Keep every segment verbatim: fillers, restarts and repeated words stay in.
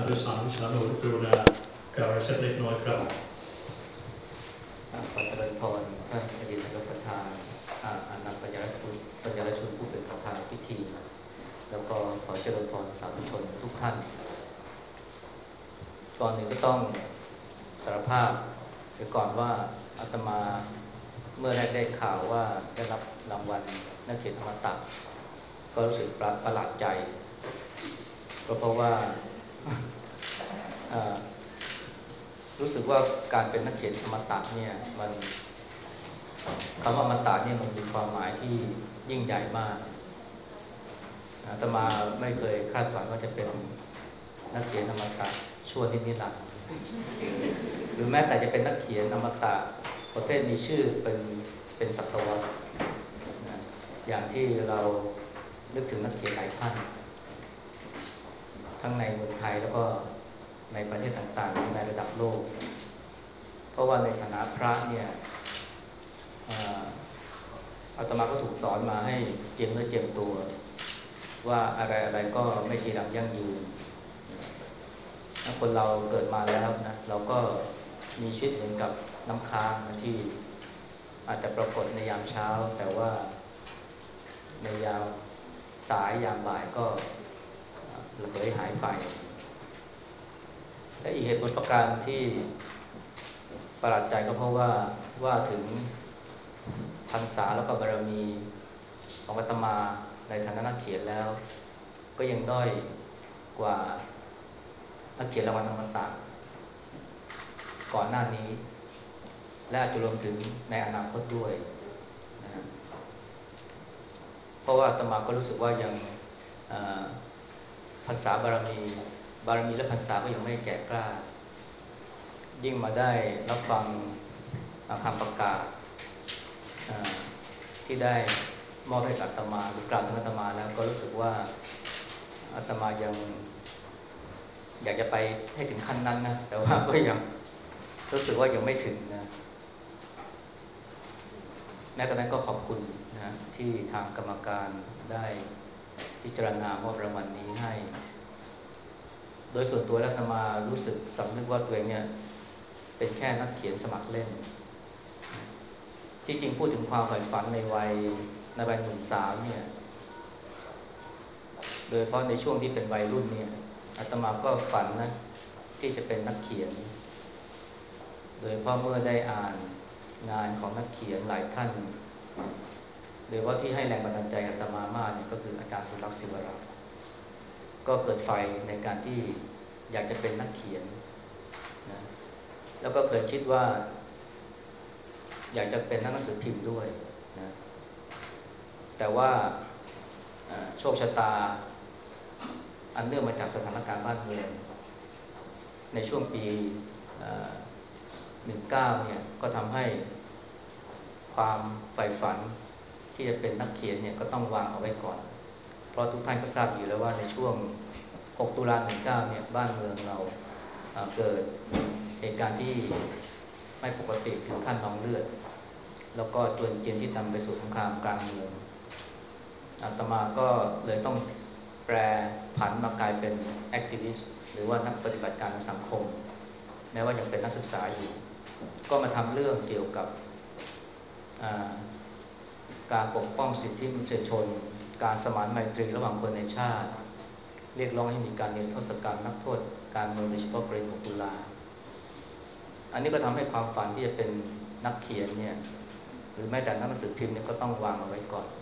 de Sami-Sano-Runa กล่าวสักเล็กน้อยครับขอเจริญพรท่านอดีตนายกประธานอานันต์ปัญญารชุนปัญญารชุนผู้เป็นประธานพิธีแล้วก็ขอเจริญพรสาธุชนทุกท่านก่อนหนึ่งก็ต้องสารภาพไปก่อนว่าอาตมาเมื่อแรกได้ข่าวว่าได้รับรางวัลนักเขียนอมตะก็รู้สึกประหลาดใจก็เพราะว่ารู้สึกว่าการเป็นนักเขียนอมตะเนี่ยมันคำว่าอมตะเนี่ยมันมีความหมายที่ยิ่งใหญ่มากอาตมาไม่เคยคาดฝันว่าจะเป็นนักเขียนอมตะชั่วนิรันดร์หรือแม้แต่จะเป็นนักเขียนอมตะประเภทมีชื่อเป็นเป็นศตวรรษอย่างที่เรานึกถึงนักเขียนหลายท่านทั้งในเมืองไทยแล้วก็ในประเทศต่างๆในระดับโลกเพราะว่าในฐานะพระเนี่ยอาตมาก็ถูกสอนมาให้เจียมเนื้อเจียมตัวว่าอะไรๆก็ไม่จีรังยั่งยืนคนเราเกิดมาแล้วนะเราก็มีชีวิตเหมือนกับน้ำค้างที่อาจจะปรากฏในยามเช้าแต่ว่าในยามสายยามบ่ายก็ระเหยหายไปและอีกเหตุผลประการที่ประหลาดใจก็เพราะว่าว่าถึงพรรษาแล้วก็บารมีของอาตมาในฐานะนักเขียนแล้วก็ยังด้อยกว่านักเขียนรางวัลอมตะก่อนหน้านี้และอาจจะรวมถึงในอนาคตด้วยนะเพราะว่าอาตมาก็รู้สึกว่ายังพรรษาบารมีบารมีและพรรษาก็ยังไม่แก่กล้ายิ่งมาได้รับฟังคำประกาศที่ได้มอบให้กับอาตมาหรือกล่าวถึงอาตมาแล้วก็รู้สึกว่าอาตมายังอยากจะไปให้ถึงขั้นนั้นนะแต่ว่าก็ยังรู้สึกว่ายังไม่ถึงนะแม้กระนั้นก็ขอบคุณนะที่ทางกรรมการได้พิจารณามอบรางวัลนี้ให้โดยส่วนตัวอาตมารู้สึกสำนึกว่าตัวเองเนี่ยเป็นแค่นักเขียนสมัครเล่นที่จริงพูดถึงความใฝ่ฝันในวัยในวัยหนุ่มสาวเนี่ยโดยเฉพาะในช่วงที่เป็นวัยรุ่นเนี่ยอาตมาก็ฝันนะที่จะเป็นนักเขียนโดยเฉพาะเมื่อได้อ่านงานของนักเขียนหลายท่านโดยเฉพาะที่ให้แรงบันดาลใจอาตมามากเนี่ยก็คืออาจารย์สุรักษ์ศิวรักษ์ก็เกิดไฟในการที่อยากจะเป็นนักเขียนนะแล้วก็เคยคิดว่าอยากจะเป็นนักหนังสือพิมพ์ด้วยนะแต่ว่าโชคชะตาอันเนื่องมาจากสถานการณ์บ้านเมืองในช่วงปีหนึ่งเก้าเนี่ยก็ทำให้ความใฝ่ฝันที่จะเป็นนักเขียนเนี่ยก็ต้องวางเอาไว้ก่อนเพราะทุกท่านก็ทราบอยู่แล้วว่าในช่วงหกตุลาหนึ่งเก้าเนี่ยบ้านเมืองเราเกิดเหตุการณ์ที่ไม่ปกติถึงขั้นนองเลือดแล้วก็จวนเจียนที่นำไปสู่สงครามกลางเมืองอาตมาก็เลยต้องแปรผันมากลายเป็นแอคทิวิสต์หรือว่านักปฏิบัติการทางสังคมแม้ว่ายังเป็นนักศึกษาอยู่ก็มาทำเรื่องเกี่ยวกับการปกป้องสิทธิมนุษยชนการสมานไมตรีระหว่างคนในชาติเรียกร้องให้มีการนิรโทษกรรมนักโทษการเมืองโดยเฉพาะประเด็นหกตุลาอันนี้ก็ทำให้ความฝันที่จะเป็นนักเขียนเนี่ยหรือแม้แต่นักหนังสือพิมพ์เนี่ยก็ต้องวางเอาไว้ก่อน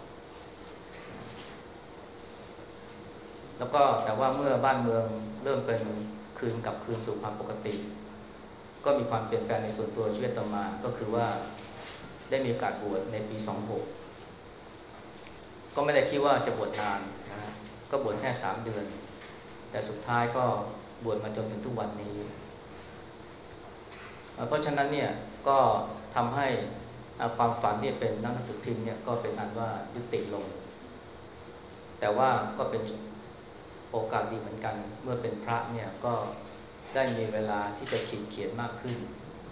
แล้วก็แต่ว่าเมื่อบ้านเมืองเริ่มเป็นคืนกับคืนสู่ความปกติก็มีความเปลี่ยนแปลงในส่วนตัวชีวิตต่อมาก็คือว่าได้มีโอกาสบวชในปีสองหกก็ไม่ได้คิดว่าจะบวชนานนะก็บวชแค่สามเดือนแต่สุดท้ายก็บวชมาจนถึงทุกวันนี้เพราะฉะนั้นเนี่ยก็ทำให้ความฝันที่เป็นนักหนังสือพิมพ์เนี่ยก็เป็นอันว่ายุติลงแต่ว่าก็เป็นโอกาสดีเหมือนกันเมื่อเป็นพระเนี่ยก็ได้มีเวลาที่จะขีดเขียนมากขึ้น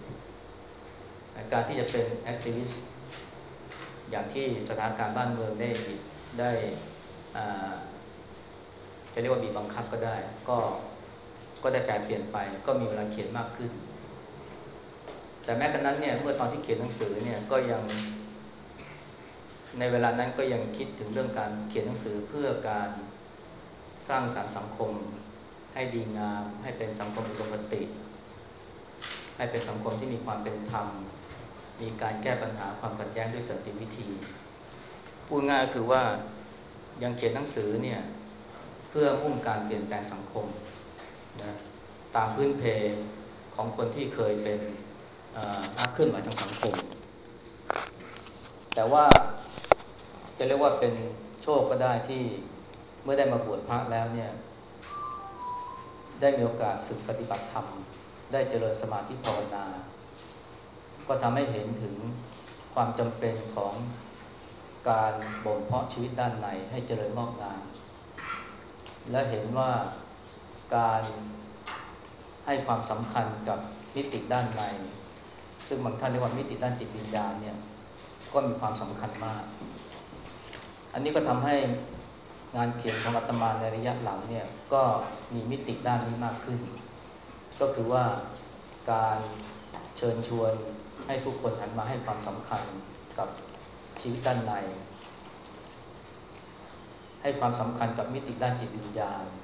การที่จะเป็นแอคทิวิสต์อย่างที่สถานการณ์บ้านเมืองได้ได้จะเรียกว่าบีบบังคับก็ได้ก็ก็ได้แปลเปลี่ยนไปก็มีเวลาเขียนมากขึ้นแต่แม้กระนั้นเนี่ยเมื่อตอนที่เขียนหนังสือเนี่ยก็ยังในเวลานั้นก็ยังคิดถึงเรื่องการเขียนหนังสือเพื่อการสร้างสรรค์สังคมให้ดีงามให้เป็นสังคมอุดมคติให้เป็นสังคมที่มีความเป็นธรรมมีการแก้ปัญหาความขัดแย้งด้วยสันติวิธีพูดง่ายคือว่ายังเขียนหนังสือเนี่ยเพื่อมุ่งการเปลี่ยนแปลงสังคมนะตามพื้นเพของคนที่เคยเป็นนักเคลื่อนไหวทางสังคมแต่ว่าจะเรียกว่าเป็นโชคก็ได้ที่เมื่อได้มาบวชพระแล้วเนี่ยได้มีโอกาสฝึกปฏิบัติธรรมได้เจริญสมาธิภาวนาก็ทำให้เห็นถึงความจำเป็นของการบ่มเพาะชีวิตด้านในให้เจริญงอกงามและเห็นว่าการให้ความสำคัญกับมิติด้านในซึ่งบางท่านเรียกว่ามิติด้านจิตวิญญาณเนี่ยก็มีความสำคัญมากอันนี้ก็ทำให้งานเขียนของอาตมาในระยะหลังเนี่ยก็มีมิติด้านนี้มากขึ้นก็คือว่าการเชิญชวนให้ผู้คนหันมาให้ความสำคัญกับชีวิตด้านในให้ความสำคัญกับมิติด้านจิตวิญญาณ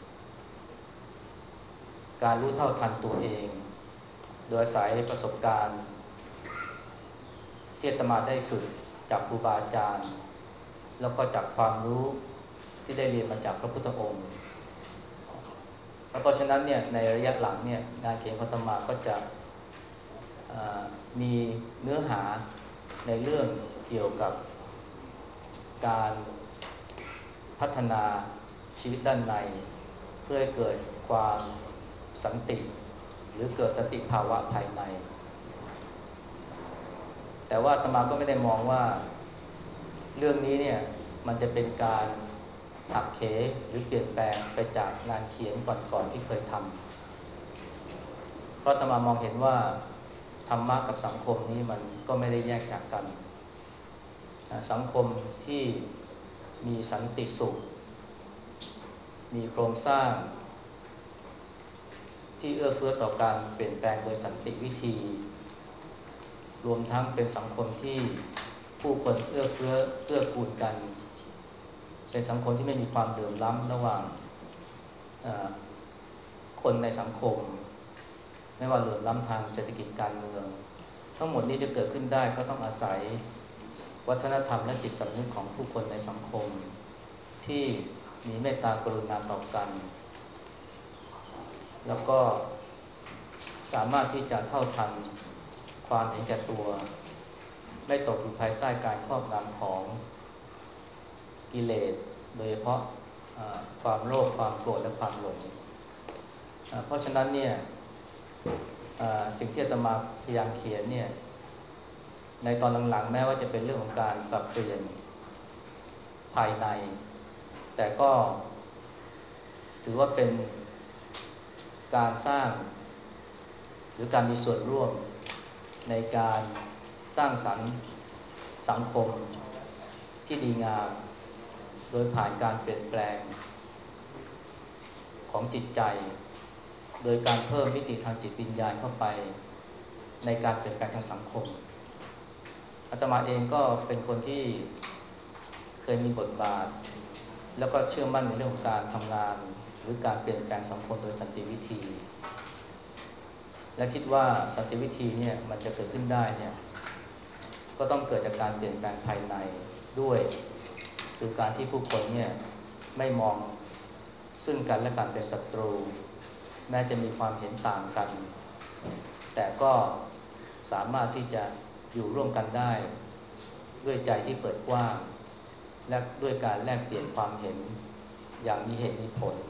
การรู้เท่าทันตัวเองโดยอาศัยประสบการณ์ที่อาตมาได้ฝึกจากครูบาอาจารย์แล้วก็จากความรู้ที่ได้เรียนมาจากพระพุทธองค์เพราะฉะนั้นเนี่ยในระยะหลังเนี่ยงานเขียนของอาตมาก็จะมีเนื้อหาในเรื่องเกี่ยวกับการพัฒนาชีวิตด้านในเพื่อให้เกิดความสันติหรือเกิดสันติภาวะภายในแต่ว่าอาตมาก็ไม่ได้มองว่าเรื่องนี้เนี่ยมันจะเป็นการหักเหหรือเปลี่ยนแปลงไปจากงานเขียนก่อนๆที่เคยทำเพราะอาตมามองเห็นว่าธรรมะกับสังคมนี้มันก็ไม่ได้แยกจากกันสังคมที่มีสันติสุขมีโครงสร้างที่เอื้อเฟื้อต่อการเปลี่ยนแปลงโดยสันติวิธีรวมทั้งเป็นสังคมที่ผู้คนเอื้อเฟื้อเกื้อกูลกันเป็นสังคมที่ไม่มีความเหลื่อมล้ำระหว่างคนในสังคมไม่ว่าเหลื่อมล้ำทางเศรษฐกิจการเมืองทั้งหมดนี้จะเกิดขึ้นได้ก็ต้องอาศัยวัฒนธรรมและจิตสำนึกของผู้คนในสังคมที่มีเมตตากรุณาต่อกันแล้วก็สามารถที่จะเท่าทันความเห็นแก่ตัวไม่ตกอยู่ภายใต้การครอบงำของกิเลสโดยเฉพาะความโลภความโกรธและความหลงเพราะฉะนั้นเนี่ยสิ่งที่อาตมาพยายามเขียนเนี่ยในตอนหลังๆแม้ว่าจะเป็นเรื่องของการปรับเปลี่ยนภายในแต่ก็ถือว่าเป็นการสร้างหรือการมีส่วนร่วมในการสร้างสรรค์สังคมที่ดีงามโดยผ่านการเปลี่ยนแปลงของจิตใจโดยการเพิ่มมิติทางจิตวิญญาณเข้าไปในการเปลี่ยนแปลงทางสังคมอาตมาเองก็เป็นคนที่เคยมีบทบาทแล้วก็เชื่อมั่นในเรื่องของการทำงานหรือการเปลี่ยนแปลงสังคมโดยสันติวิธีและคิดว่าสันติวิธีเนี่ยมันจะเกิดขึ้นได้เนี่ยก็ต้องเกิดจากการเปลี่ยนแปลงภายในด้วยคือการที่ผู้คนเนี่ยไม่มองซึ่งกันและกันเป็นศัตรูแม้จะมีความเห็นต่างกันแต่ก็สามารถที่จะอยู่ร่วมกันได้ด้วยใจที่เปิดกว้างและด้วยการแลกเปลี่ยนความเห็นอย่างมีเหตุมีผล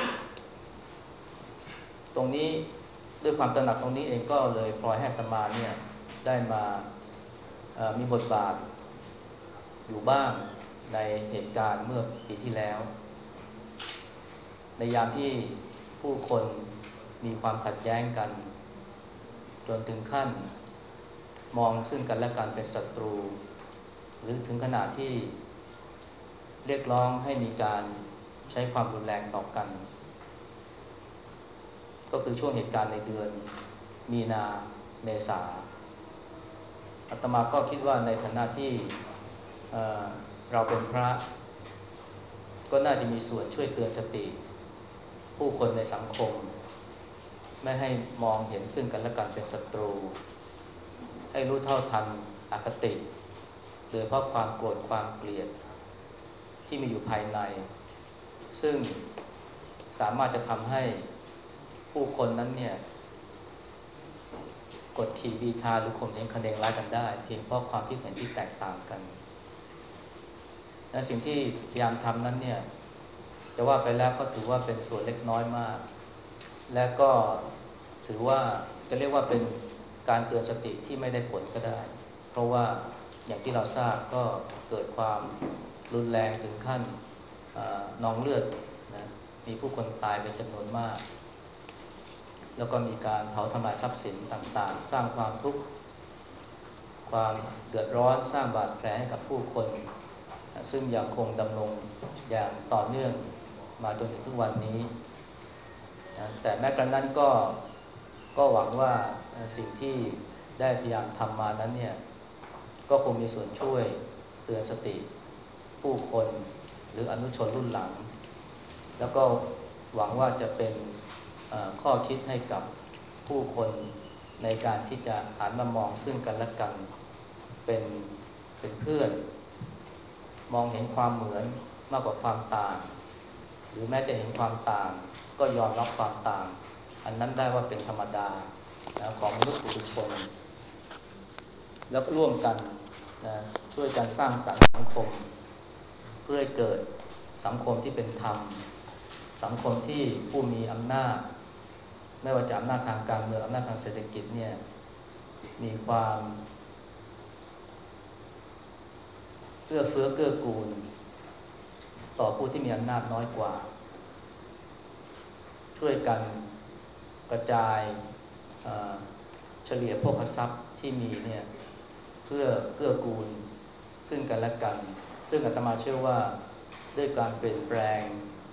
ตรงนี้ด้วยความตระหนักตรงนี้เองก็เลยพลอยให้อาตมาเนี่ยได้มามีบทบาทอยู่บ้างในเหตุการณ์เมื่อปีที่แล้วในยามที่ผู้คนมีความขัดแย้งกันจนถึงขั้นมองซึ่งกันและกันเป็นศัตรูหรือถึงขนาดที่เรียกร้องให้มีการใช้ความรุนแรงต่อกันก็ก็คือช่วงเหตุการณ์ในเดือนมีนาเมษาอาตมาก็คิดว่าในฐานะที่เอ่อเราเป็นพระก็น่าจะมีส่วนช่วยเตือนสติผู้คนในสังคมไม่ให้มองเห็นซึ่งกันและกันเป็นศัตรูให้รู้เท่าทันอคติโดยเพราะความโกรธความเกลียดที่มีอยู่ภายในซึ่งสามารถจะทำให้ผู้คนนั้นเนี่ยกดขี่บีทาหรือข่มเหงคะเนงร้ายกันได้เพียงเพราะความคิดเห็นที่แตกต่างกันและสิ่งที่พยายามทำนั้นเนี่ยจะว่าไปแล้วก็ถือว่าเป็นส่วนเล็กน้อยมากและก็ถือว่าจะเรียกว่าเป็นการเตือนสติที่ไม่ได้ผลก็ได้เพราะว่าอย่างที่เราทราบก็เกิดความรุนแรงถึงขั้นนองเลือดนะมีผู้คนตายเป็นจำนวนมากแล้วก็มีการเผาทำลายทรัพย์สินต่างๆสร้างความทุกข์ความเดือดร้อนสร้างบาดแผลให้กับผู้คนซึ่งยังคงดำรงอย่างต่อเนื่องมาจนถึงทุกวันนี้แต่แม้กระนั้นก็ก็หวังว่าสิ่งที่ได้พยายามทำมานั้นเนี่ยก็คงมีส่วนช่วยเตือนสติผู้คนหรืออนุชนรุ่นหลังแล้วก็หวังว่าจะเป็นข้อคิดให้กับผู้คนในการที่จะหันมามองซึ่งกันและกันเป็นเป็นเพื่อนมองเห็นความเหมือนมากกว่าความต่างหรือแม้จะเห็นความต่างก็ยอมรับความต่างอันนั้นได้ว่าเป็นธรรมดานะของมนุษย์ปุถุชนแล้วก็ร่วมกันนะช่วยกันสร้างสรรค์สังคมเพื่อให้เกิดสังคมที่เป็นธรรมสังคมที่ผู้มีอำนาจไม่ว่าจะอำนาจทางการเมืองอำนาจทางเศรษฐกิจเนี่ยมีความเอื้อเฟื้อเกื้อกูลต่อผู้ที่มีอำนาจน้อยกว่าช่วยกันกระจายเฉลี่ยโภคทรัพย์ที่มีเนี่ยเพื่อเกื้อกูลซึ่งกันและกันซึ่งอาตมาเชื่อว่าด้วยการเปลี่ยนแปลง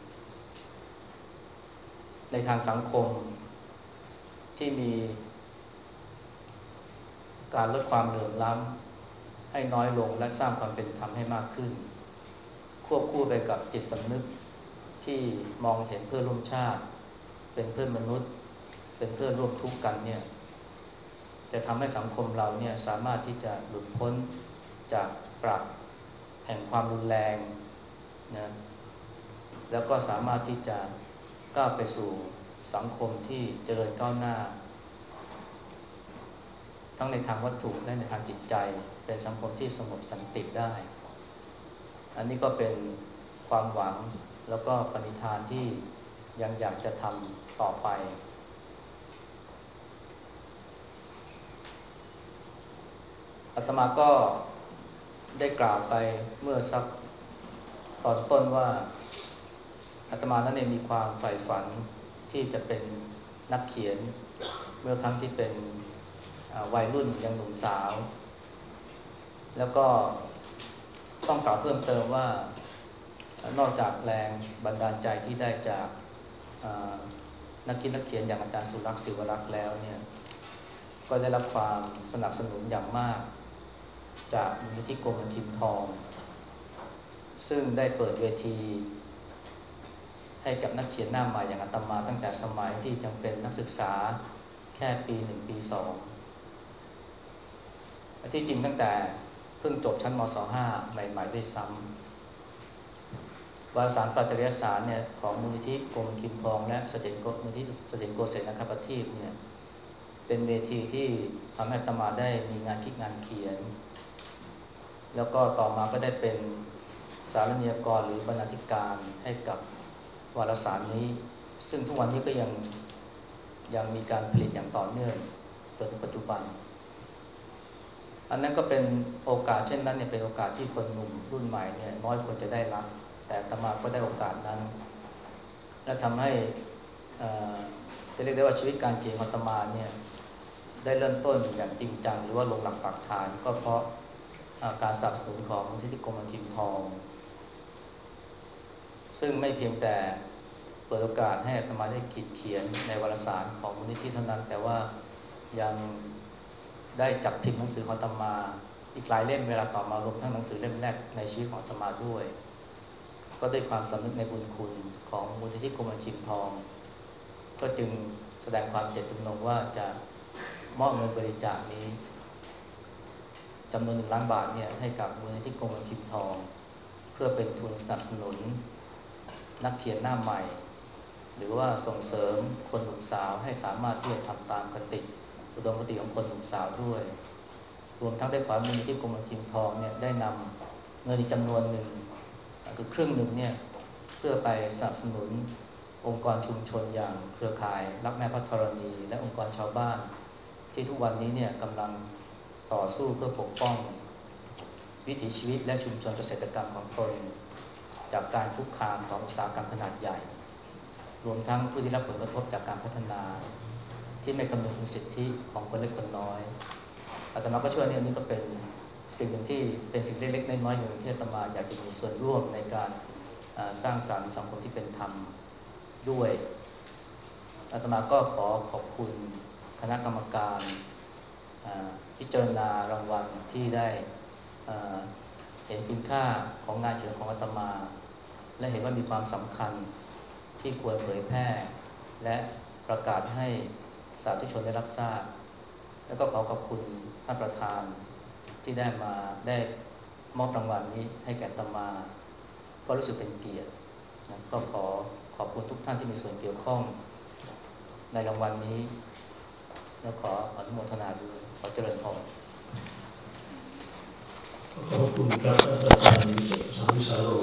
ในทางสังคมที่มีการลดความเหลื่อมล้ำให้น้อยลงและสร้างความเป็นธรรมให้มากขึ้นควบคู่ไปกับจิตสำนึกที่มองเห็นเพื่อนร่วมชาติเป็นเพื่อนมนุษย์เป็นเพื่อนร่วมทุกข์กันเนี่ยจะทำให้สังคมเราเนี่ยสามารถที่จะหลุดพ้นจากปรักแห่งความรุนแรงนะแล้วก็สามารถที่จะก้าวไปสู่สังคมที่เจริญก้าวหน้าทั้งในทางวัตถุและในทางจิตใจเป็นสังคมที่สงบสันติได้อันนี้ก็เป็นความหวังแล้วก็ปณิธานที่ยังอยากจะทำต่อไปอาตมาก็ได้กล่าวไปเมื่อสักตอนต้นว่าอาตมานั้นเองมีความใฝ่ฝันที่จะเป็นนักเขียนเมื่อครั้งที่เป็นวัยรุ่นยังหนุ่มสาวแล้วก็ต้องกล่าวเพิ่มเติมว่านอกจากแรงบันดาลใจที่ได้จากนักคิดนักเขียนอย่างอาจารย์สุรักษ์ศิวรักษ์แล้วเนี่ยก็ได้รับความสนับสนุนอย่างมากจากมูลนิธิกรมทิมทองซึ่งได้เปิดเวทีให้กับนักเขียนหน้าใหม่อย่างอาตมาตั้งแต่สมัยที่ยังเป็นนักศึกษาแค่ปีหนึ่งปีสองที่จริงตั้งแต่เพิ่งจบชั้นมศห้าใหม่ๆด้วยซ้ำวารสารปัจจริยสารเนี่ยของมูลนิธิกรมทิมทองและเสถียรโกมูลนิธิเสถียรโกเศสนะครับประทีปเนี่ยเป็นเวทีที่ทำให้อาตมาได้มีงานคิดงานเขียนแล้วก็ต่อมาก็ได้เป็นสารนิยกรหรือบรรณาธิการให้กับวารสารนี้ซึ่งทุกวันนี้ก็ยังยังมีการผลิตอย่างต่อเนื่องจนถึงปัจจุบันอันนั้นก็เป็นโอกาสเช่นนั้นเนี่ยเป็นโอกาสที่คนหนุ่มรุ่นใหม่เนี่ยน้อยคนจะได้รับแต่อาตมาก็ได้โอกาสนั้นและทำให้จะเรียกได้ว่าชีวิตการเขียนของอาตมาเนี่ยได้เริ่มต้นอย่างจริงจังหรือว่าลงหลักปักฐานก็เพราะการสนับสนุนของมูลนิธิกรมทิมทองซึ่งไม่เพียงแต่ปิดโอกาสให้อาตมาได้ขีดเขียนในวารสารของมูลนิธิเท่านั้นแต่ว่ายังได้จัดพิมพ์หนังสือของอาตมาอีกหลายเล่มเวลาต่อมารวมทั้งหนังสือเล่มแรกในชีวิตของอาตมาด้วยก็ด้วยความสำนึกในบุญคุณของมูลนิธิกรมหลวงชิมทองก็จึงแสดงความเจตจำนงว่าจะมอบเงินบริจาคนี้จำนวนหนึ่งล้านบาทเนี่ยให้กับมูลนิธิกรมหลวงชิมทองเพื่อเป็นทุนสนับสนุนนักเขียนหน้าใหม่หรือว่าส่งเสริมคนหนุ่มสาวให้สามารถที่จะทำตามคติอุดมคติของคนหนุ่มสาวด้วยรวมทั้งได้ขอมูลนิธิกรมหลวงชิมทองเนี่ยได้นำเงินจำนวนหนึ่งคือครึ่งหนึ่งเนี่ยเพื่อไปสนับสนุนองค์กรชุมชนอย่างเครือข่ายรักแม่พระธรณีและองค์กรชาวบ้านที่ทุกวันนี้เนี่ยกำลังต่อสู้เพื่อปกป้องวิถีชีวิตและชุมชนเกษตรกรรมของตนจากการคุกคามของอุตสาหกรรมขนาดใหญ่รวมทั้งผู้ที่รับผลกระทบจากการพัฒนาที่ไม่คำนึงถึงสิทธิของคนเล็กคนน้อยอาตมาก็เชื่อว่าอันนี้ก็เป็นสิ่งหนึ่งที่เป็นสิ่งเล็กๆน้อยๆอย่างที่อาตมาอยากจะมีส่วนร่วมในการสร้างสรรค์สังคมที่เป็นธรรมด้วยอาตมาก็ขอขอบคุณคณะกรรมการพิจารณารางวัลที่ได้เห็นคุณค่าของงานเขียนของอาตมาและเห็นว่ามีความสำคัญที่ควรเผยแพร่และประกาศให้สาธุชนได้รับทราบแล้วก็ขอขอบคุณท่านประธานที่ได้มาได้มอบรางวัลนี้ให้แก่อาตมาก็รู้สึกเป็นเกียรตินะก็ขอขอบคุณทุกท่านที่มีส่วนเกี่ยวข้องในรางวัลนี้และขออนุโมทนาด้วยขอเจริญพรขอบคุณครับท่านประธานวิชาสามวิชาโล